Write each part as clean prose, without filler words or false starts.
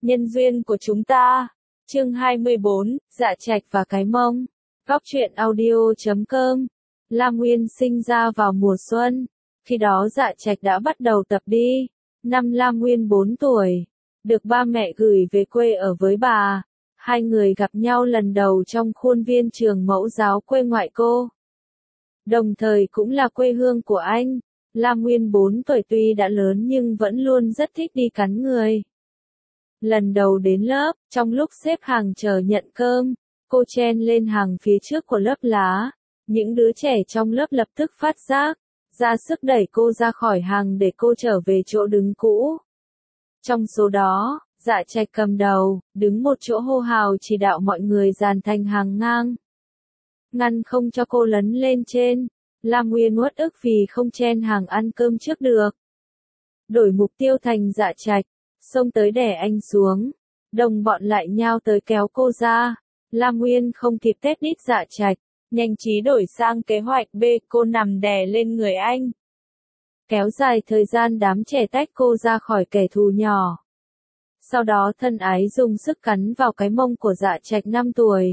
Nhân duyên của chúng ta. Chương 24, Dạ Trạch và cái mông. Góc truyện audio.com. Lam Nguyên sinh ra vào mùa xuân. Khi đó Dạ Trạch đã bắt đầu tập đi. Năm Lam Nguyên 4 tuổi. Được ba mẹ gửi về quê ở với bà. Hai người gặp nhau lần đầu trong khuôn viên trường mẫu giáo quê ngoại cô. Đồng thời cũng là quê hương của anh. Lam Nguyên 4 tuổi tuy đã lớn nhưng vẫn luôn rất thích đi cắn người. Lần đầu đến lớp, trong lúc xếp hàng chờ nhận cơm, cô chen lên hàng phía trước của lớp lá. Những đứa trẻ trong lớp lập tức phát giác, ra sức đẩy cô ra khỏi hàng để cô trở về chỗ đứng cũ. Trong số đó, Dạ Trạch cầm đầu, đứng một chỗ hô hào chỉ đạo mọi người dàn thành hàng ngang. Ngăn không cho cô lấn lên trên. Lam Nguyên uất ức vì không chen hàng ăn cơm trước được. Đổi mục tiêu thành Dạ Trạch, xông tới đè anh xuống. Đồng bọn lại nhao tới kéo cô ra. Lam Nguyên không kịp tét đít Dạ Trạch, nhanh trí đổi sang kế hoạch B, cô nằm đè lên người anh. Kéo dài thời gian đám trẻ tách cô ra khỏi kẻ thù nhỏ. Sau đó thân ái dùng sức cắn vào cái mông của Dạ Trạch 5 tuổi.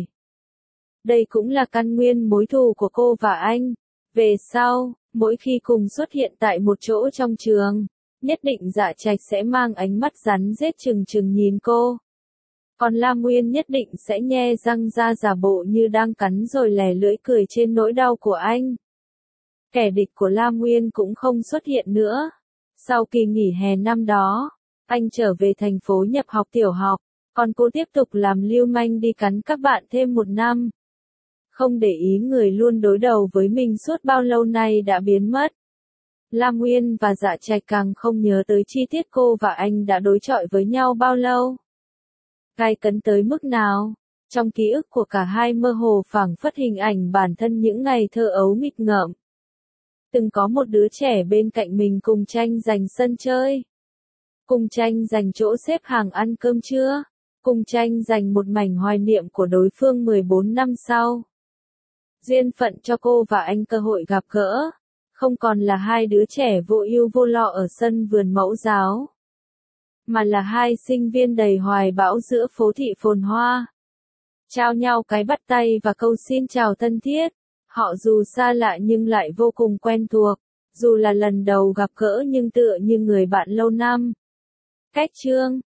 Đây cũng là căn nguyên mối thù của cô và anh. Về sau, mỗi khi cùng xuất hiện tại một chỗ trong trường, nhất định Dạ Trạch sẽ mang ánh mắt rắn rết trừng trừng nhìn cô. Còn Lam Nguyên nhất định sẽ nhe răng ra giả bộ như đang cắn rồi lè lưỡi cười trên nỗi đau của anh. Kẻ địch của Lam Nguyên cũng không xuất hiện nữa. Sau kỳ nghỉ hè năm đó, anh trở về thành phố nhập học tiểu học, còn cô tiếp tục làm lưu manh đi cắn các bạn thêm 1 năm. Không để ý người luôn đối đầu với mình suốt bao lâu nay đã biến mất. Lam Nguyên và Dạ Trạch càng không nhớ tới chi tiết cô và anh đã đối chọi với nhau bao lâu. Gay cấn tới mức nào, trong ký ức của cả hai mơ hồ phảng phất hình ảnh bản thân những ngày thơ ấu nghịch ngợm. Từng có một đứa trẻ bên cạnh mình cùng tranh giành sân chơi. Cùng tranh giành chỗ xếp hàng ăn cơm trưa. Cùng tranh giành một mảnh hoài niệm của đối phương 14 năm sau. Duyên phận cho cô và anh cơ hội gặp gỡ. Không còn là hai đứa trẻ vô ưu vô lo ở sân vườn mẫu giáo. Mà là hai sinh viên đầy hoài bão giữa phố thị phồn hoa. Trao nhau cái bắt tay và câu xin chào thân thiết. Họ dù xa lạ nhưng lại vô cùng quen thuộc. Dù là lần đầu gặp gỡ nhưng tựa như người bạn lâu năm. Cách chương.